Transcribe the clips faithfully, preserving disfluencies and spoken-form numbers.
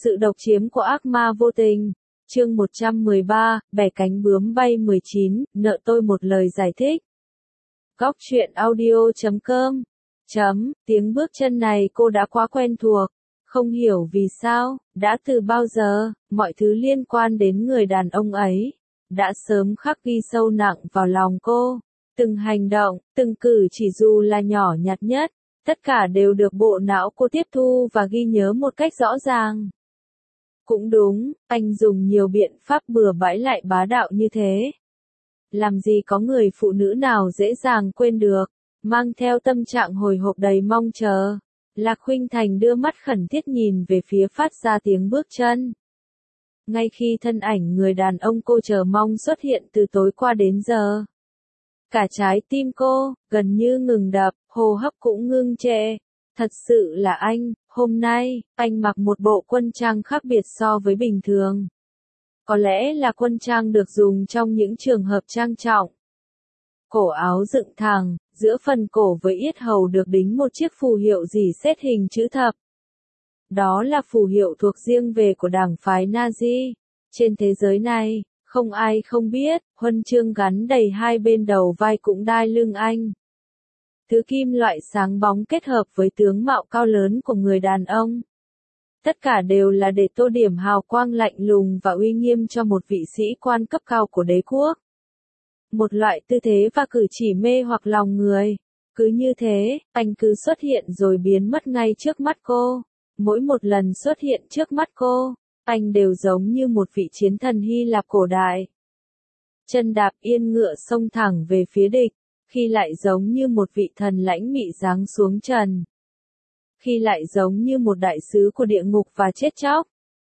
Sự độc chiếm của ác ma vô tình. Chương một trăm mười ba, bẻ cánh bướm bay mười chín, nợ tôi một lời giải thích. Góc truyện audio chấm com. Chấm, tiếng bước chân này cô đã quá quen thuộc. Không hiểu vì sao, đã từ bao giờ, mọi thứ liên quan đến người đàn ông ấy, đã sớm khắc ghi sâu nặng vào lòng cô. Từng hành động, từng cử chỉ dù là nhỏ nhặt nhất, tất cả đều được bộ não cô tiếp thu và ghi nhớ một cách rõ ràng. Cũng đúng, anh dùng nhiều biện pháp bừa bãi lại bá đạo như thế. Làm gì có người phụ nữ nào dễ dàng quên được, mang theo tâm trạng hồi hộp đầy mong chờ. Lạc Khuynh Thành đưa mắt khẩn thiết nhìn về phía phát ra tiếng bước chân. Ngay khi thân ảnh người đàn ông cô chờ mong xuất hiện từ tối qua đến giờ, cả trái tim cô, gần như ngừng đập, hô hấp cũng ngưng trệ. Thật sự là anh, hôm nay, anh mặc một bộ quân trang khác biệt so với bình thường. Có lẽ là quân trang được dùng trong những trường hợp trang trọng. Cổ áo dựng thẳng, giữa phần cổ với yết hầu được đính một chiếc phù hiệu rỉ sét hình chữ thập. Đó là phù hiệu thuộc riêng về của đảng phái Nazi. Trên thế giới này, không ai không biết, huân chương gắn đầy hai bên đầu vai cũng đai lưng anh. Thứ kim loại sáng bóng kết hợp với tướng mạo cao lớn của người đàn ông. Tất cả đều là để tô điểm hào quang lạnh lùng và uy nghiêm cho một vị sĩ quan cấp cao của đế quốc. Một loại tư thế và cử chỉ mê hoặc lòng người. Cứ như thế, anh cứ xuất hiện rồi biến mất ngay trước mắt cô. Mỗi một lần xuất hiện trước mắt cô, anh đều giống như một vị chiến thần Hy Lạp cổ đại. Chân đạp yên ngựa xông thẳng về phía địch, khi lại giống như một vị thần lãnh mị giáng xuống trần. Khi lại giống như một đại sứ của địa ngục và chết chóc.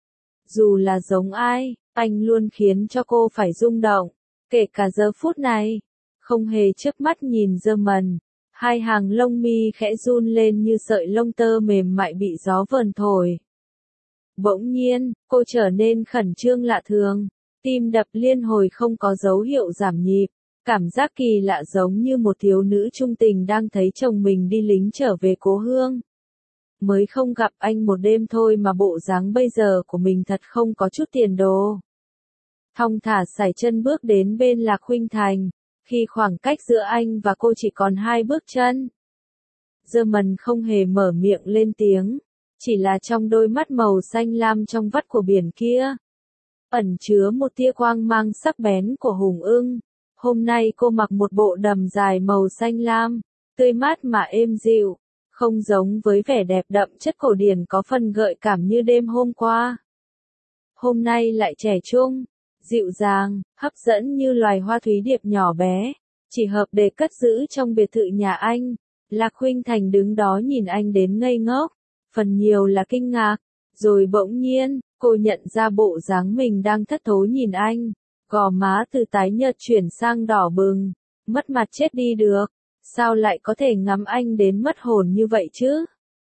Dù là giống ai, anh luôn khiến cho cô phải rung động, kể cả giờ phút này. Không hề chớp mắt nhìn German, hai hàng lông mi khẽ run lên như sợi lông tơ mềm mại bị gió vờn thổi. Bỗng nhiên, cô trở nên khẩn trương lạ thường, tim đập liên hồi không có dấu hiệu giảm nhịp. Cảm giác kỳ lạ giống như một thiếu nữ trung tình đang thấy chồng mình đi lính trở về cố hương. Mới không gặp anh một đêm thôi mà bộ dáng bây giờ của mình thật không có chút tiền đồ. Thong thả sải chân bước đến bên Lạc Khuynh Thành, khi khoảng cách giữa anh và cô chỉ còn hai bước chân. German không hề mở miệng lên tiếng, chỉ là trong đôi mắt màu xanh lam trong vắt của biển kia, ẩn chứa một tia quang mang sắc bén của hùng ưng. Hôm nay cô mặc một bộ đầm dài màu xanh lam, tươi mát mà êm dịu, không giống với vẻ đẹp đậm chất cổ điển có phần gợi cảm như đêm hôm qua. Hôm nay lại trẻ trung, dịu dàng, hấp dẫn như loài hoa thúy điệp nhỏ bé, chỉ hợp để cất giữ trong biệt thự nhà anh. Lạc Khuynh Thành đứng đó nhìn anh đến ngây ngốc, phần nhiều là kinh ngạc, rồi bỗng nhiên, cô nhận ra bộ dáng mình đang thất thố nhìn anh. Gò má từ tái nhợt chuyển sang đỏ bừng, mất mặt chết đi được, sao lại có thể ngắm anh đến mất hồn như vậy chứ?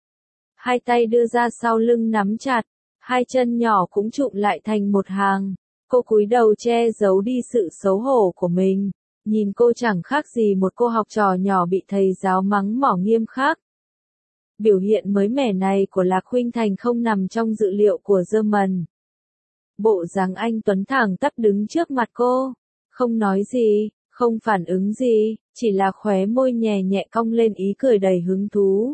Hai tay đưa ra sau lưng nắm chặt, hai chân nhỏ cũng trụm lại thành một hàng, cô cúi đầu che giấu đi sự xấu hổ của mình, nhìn cô chẳng khác gì một cô học trò nhỏ bị thầy giáo mắng mỏ nghiêm khắc. Biểu hiện mới mẻ này của Lạc Khuynh Thành không nằm trong dự liệu của German. Bộ dáng anh tuấn thẳng tắp đứng trước mặt cô, không nói gì, không phản ứng gì, chỉ là khóe môi nhẹ nhẹ cong lên ý cười đầy hứng thú.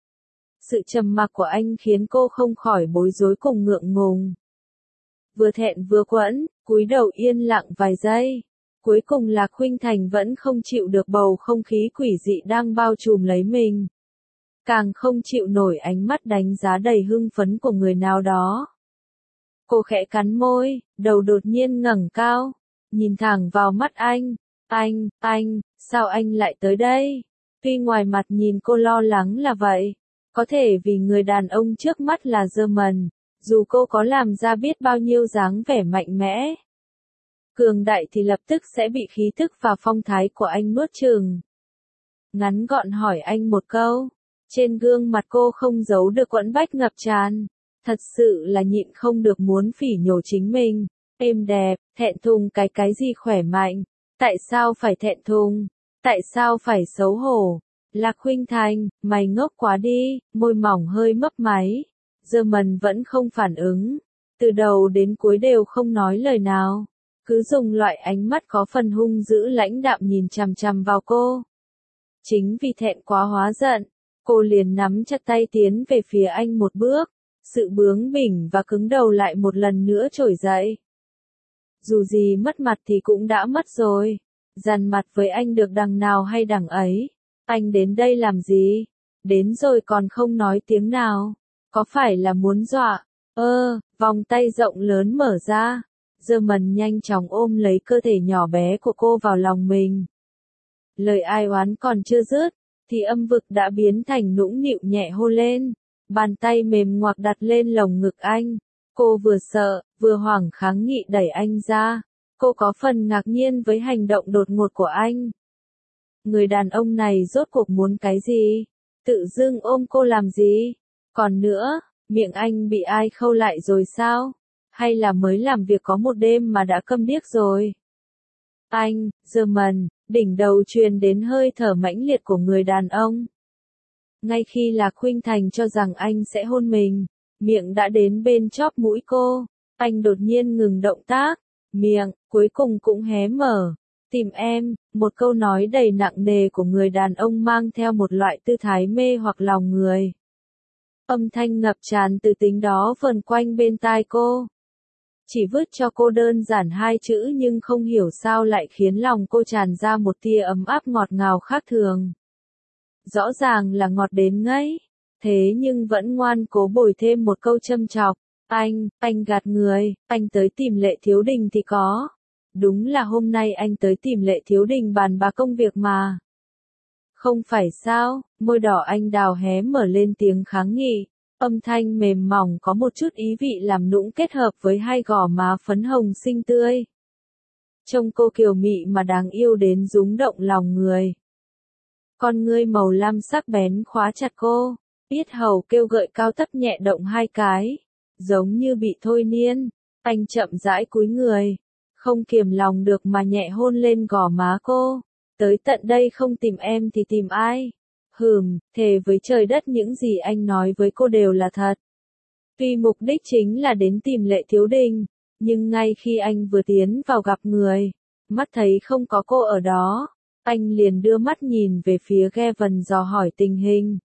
Sự trầm mặc của anh khiến cô không khỏi bối rối cùng ngượng ngùng. Vừa thẹn vừa quẫn, cúi đầu yên lặng vài giây. Cuối cùng Lạc Khuynh Thành vẫn không chịu được bầu không khí quỷ dị đang bao trùm lấy mình. Càng không chịu nổi ánh mắt đánh giá đầy hưng phấn của người nào đó. Cô khẽ cắn môi, đầu đột nhiên ngẩng cao, nhìn thẳng vào mắt anh. Anh, anh, sao anh lại tới đây? Tuy ngoài mặt nhìn cô lo lắng là vậy, có thể vì người đàn ông trước mắt là German, dù cô có làm ra biết bao nhiêu dáng vẻ mạnh mẽ, cường đại thì lập tức sẽ bị khí thức và phong thái của anh nuốt chửng. Ngắn gọn hỏi anh một câu, trên gương mặt cô không giấu được quẫn bách ngập tràn. Thật sự là nhịn không được muốn phỉ nhổ chính mình. Êm đẹp, thẹn thùng cái cái gì khỏe mạnh. Tại sao phải thẹn thùng? Tại sao phải xấu hổ? Lạc Khuynh Thành, mày ngốc quá đi, môi mỏng hơi mấp máy. German vẫn không phản ứng. Từ đầu đến cuối đều không nói lời nào. Cứ dùng loại ánh mắt có phần hung dữ lãnh đạm nhìn chằm chằm vào cô. Chính vì thẹn quá hóa giận, cô liền nắm chặt tay tiến về phía anh một bước. Sự bướng bỉnh và cứng đầu lại một lần nữa trỗi dậy. Dù gì mất mặt thì cũng đã mất rồi. Dằn mặt với anh được đằng nào hay đằng ấy. Anh đến đây làm gì? Đến rồi còn không nói tiếng nào. Có phải là muốn dọa? Ơ, vòng tay rộng lớn mở ra. German nhanh chóng ôm lấy cơ thể nhỏ bé của cô vào lòng mình. Lời ai oán còn chưa dứt, thì âm vực đã biến thành nũng nịu nhẹ hôn lên. Bàn tay mềm ngoạc đặt lên lồng ngực anh. Cô vừa sợ, vừa hoảng kháng nghị đẩy anh ra. Cô có phần ngạc nhiên với hành động đột ngột của anh. Người đàn ông này rốt cuộc muốn cái gì? Tự dưng ôm cô làm gì? Còn nữa, miệng anh bị ai khâu lại rồi sao? Hay là mới làm việc có một đêm mà đã câm điếc rồi? Anh, German, đỉnh đầu truyền đến hơi thở mãnh liệt của người đàn ông. Ngay khi Lạc Khuynh Thành cho rằng anh sẽ hôn mình, miệng đã đến bên chóp mũi cô. Anh đột nhiên ngừng động tác, miệng, cuối cùng cũng hé mở. Tìm em, một câu nói đầy nặng nề của người đàn ông mang theo một loại tư thái mê hoặc lòng người. Âm thanh ngập tràn từ tính đó vần quanh bên tai cô. Chỉ vứt cho cô đơn giản hai chữ nhưng không hiểu sao lại khiến lòng cô tràn ra một tia ấm áp ngọt ngào khác thường. Rõ ràng là ngọt đến ngấy, thế nhưng vẫn ngoan cố bồi thêm một câu châm chọc. Anh, anh gạt người, anh tới tìm Lệ Thiếu Đình thì có. Đúng là hôm nay anh tới tìm Lệ Thiếu Đình bàn bạc công việc mà. Không phải sao, môi đỏ anh đào hé mở lên tiếng kháng nghị. Âm thanh mềm mỏng có một chút ý vị làm nũng kết hợp với hai gò má phấn hồng xinh tươi. Trông cô kiều mị mà đáng yêu đến rúng động lòng người. Con ngươi màu lam sắc bén khóa chặt cô, yết hầu kêu gợi cao thấp nhẹ động hai cái, giống như bị thôi miên. Anh chậm rãi cúi người, không kiềm lòng được mà nhẹ hôn lên gò má cô. Tới tận đây không tìm em thì tìm ai? Hừm, thề với trời đất những gì anh nói với cô đều là thật. Tuy mục đích chính là đến tìm Lệ Thiếu Đình, nhưng ngay khi anh vừa tiến vào gặp người, mắt thấy không có cô ở đó, anh liền đưa mắt nhìn về phía Gavin dò hỏi tình hình.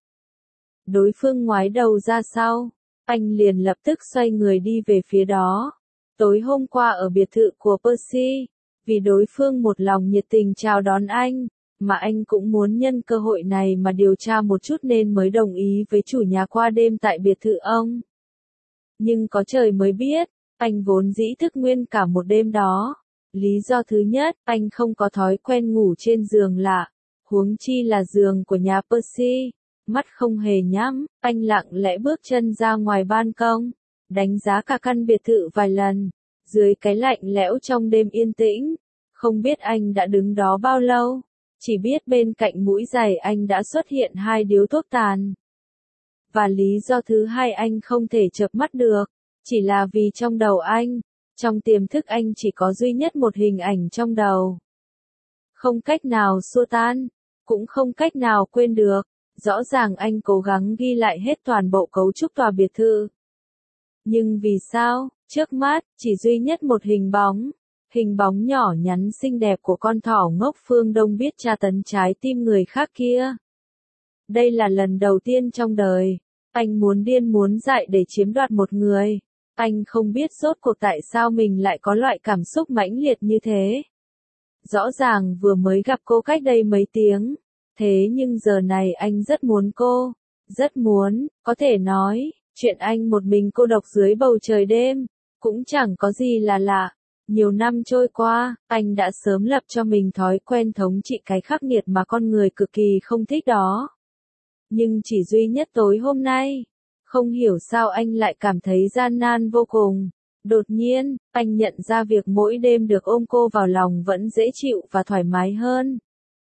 Đối phương ngoái đầu ra sau, anh liền lập tức xoay người đi về phía đó. Tối hôm qua ở biệt thự của Percy, vì đối phương một lòng nhiệt tình chào đón anh, mà anh cũng muốn nhân cơ hội này mà điều tra một chút nên mới đồng ý với chủ nhà qua đêm tại biệt thự ông. Nhưng có trời mới biết, anh vốn dĩ thức nguyên cả một đêm đó. Lý do thứ nhất, anh không có thói quen ngủ trên giường lạ, huống chi là giường của nhà Percy. Mắt không hề nhắm, anh lặng lẽ bước chân ra ngoài ban công, đánh giá cả căn biệt thự vài lần, dưới cái lạnh lẽo trong đêm yên tĩnh. Không biết anh đã đứng đó bao lâu, chỉ biết bên cạnh mũi giày anh đã xuất hiện hai điếu thuốc tàn. Và lý do thứ hai anh không thể chợp mắt được, chỉ là vì trong đầu anh, trong tiềm thức anh chỉ có duy nhất một hình ảnh trong đầu. Không cách nào xua tan, cũng không cách nào quên được. Rõ ràng anh cố gắng ghi lại hết toàn bộ cấu trúc tòa biệt thự. Nhưng vì sao, trước mắt, chỉ duy nhất một hình bóng. Hình bóng nhỏ nhắn xinh đẹp của con thỏ ngốc phương Đông biết tra tấn trái tim người khác kia. Đây là lần đầu tiên trong đời, anh muốn điên muốn dại để chiếm đoạt một người. Anh không biết rốt cuộc tại sao mình lại có loại cảm xúc mãnh liệt như thế. Rõ ràng vừa mới gặp cô cách đây mấy tiếng. Thế nhưng giờ này anh rất muốn cô, rất muốn, có thể nói, chuyện anh một mình cô độc dưới bầu trời đêm, cũng chẳng có gì là lạ. Nhiều năm trôi qua, anh đã sớm lập cho mình thói quen thống trị cái khắc nghiệt mà con người cực kỳ không thích đó. Nhưng chỉ duy nhất tối hôm nay, không hiểu sao anh lại cảm thấy gian nan vô cùng. Đột nhiên, anh nhận ra việc mỗi đêm được ôm cô vào lòng vẫn dễ chịu và thoải mái hơn.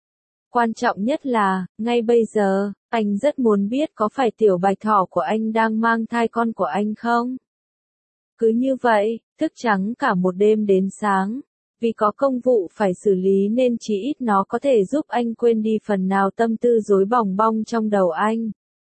Quan trọng nhất là, ngay bây giờ, anh rất muốn biết có phải tiểu bạch thỏ của anh đang mang thai con của anh không? Cứ như vậy, thức trắng cả một đêm đến sáng, vì có công vụ phải xử lý nên chỉ ít nó có thể giúp anh quên đi phần nào tâm tư rối bòng bong trong đầu anh.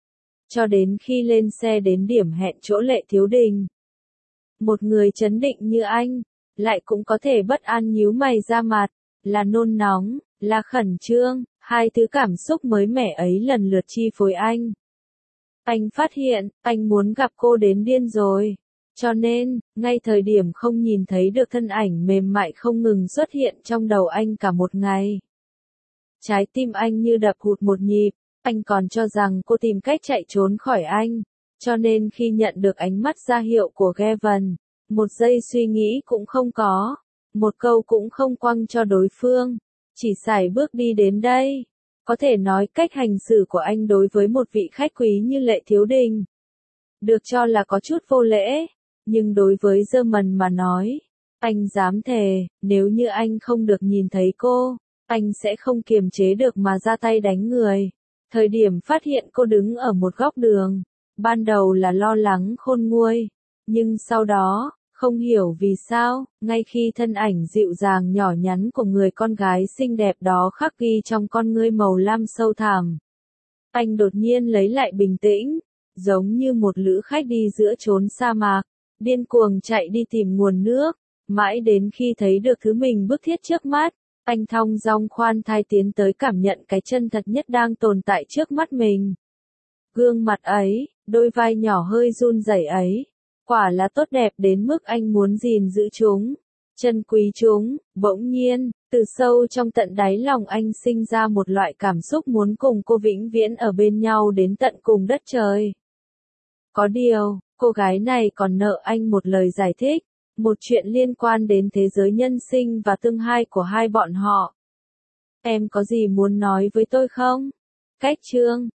cho đến khi lên xe đến điểm hẹn chỗ Lệ Thiếu Đình. Một người trấn định như anh, lại cũng có thể bất an nhíu mày ra mặt, là nôn nóng, là khẩn trương, hai thứ cảm xúc mới mẻ ấy lần lượt chi phối anh. Anh phát hiện, anh muốn gặp cô đến điên rồi. Cho nên, ngay thời điểm không nhìn thấy được thân ảnh mềm mại không ngừng xuất hiện trong đầu anh cả một ngày. Trái tim anh như đập hụt một nhịp, anh còn cho rằng cô tìm cách chạy trốn khỏi anh. Cho nên khi nhận được ánh mắt ra hiệu của Gavin, một giây suy nghĩ cũng không có, một câu cũng không quăng cho đối phương, chỉ sải bước đi đến đây. Có thể nói cách hành xử của anh đối với một vị khách quý như Lệ Thiếu Đình được cho là có chút vô lễ, nhưng đối với German mà nói, anh dám thề, nếu như anh không được nhìn thấy cô, anh sẽ không kiềm chế được mà ra tay đánh người. Thời điểm phát hiện cô đứng ở một góc đường, ban đầu là lo lắng khôn nguôi, nhưng sau đó, không hiểu vì sao, ngay khi thân ảnh dịu dàng nhỏ nhắn của người con gái xinh đẹp đó khắc ghi trong con ngươi màu lam sâu thẳm, anh đột nhiên lấy lại bình tĩnh, giống như một lữ khách đi giữa chốn sa mạc, điên cuồng chạy đi tìm nguồn nước, mãi đến khi thấy được thứ mình bức thiết trước mắt, anh thong dong khoan thai tiến tới cảm nhận cái chân thật nhất đang tồn tại trước mắt mình. Gương mặt ấy, đôi vai nhỏ hơi run rẩy ấy, quả là tốt đẹp đến mức anh muốn gìn giữ chúng, trân quý chúng. Bỗng nhiên, từ sâu trong tận đáy lòng anh sinh ra một loại cảm xúc muốn cùng cô vĩnh viễn ở bên nhau đến tận cùng đất trời. Có điều, cô gái này còn nợ anh một lời giải thích, một chuyện liên quan đến thế giới nhân sinh và tương lai của hai bọn họ. Em có gì muốn nói với tôi không? Cách chương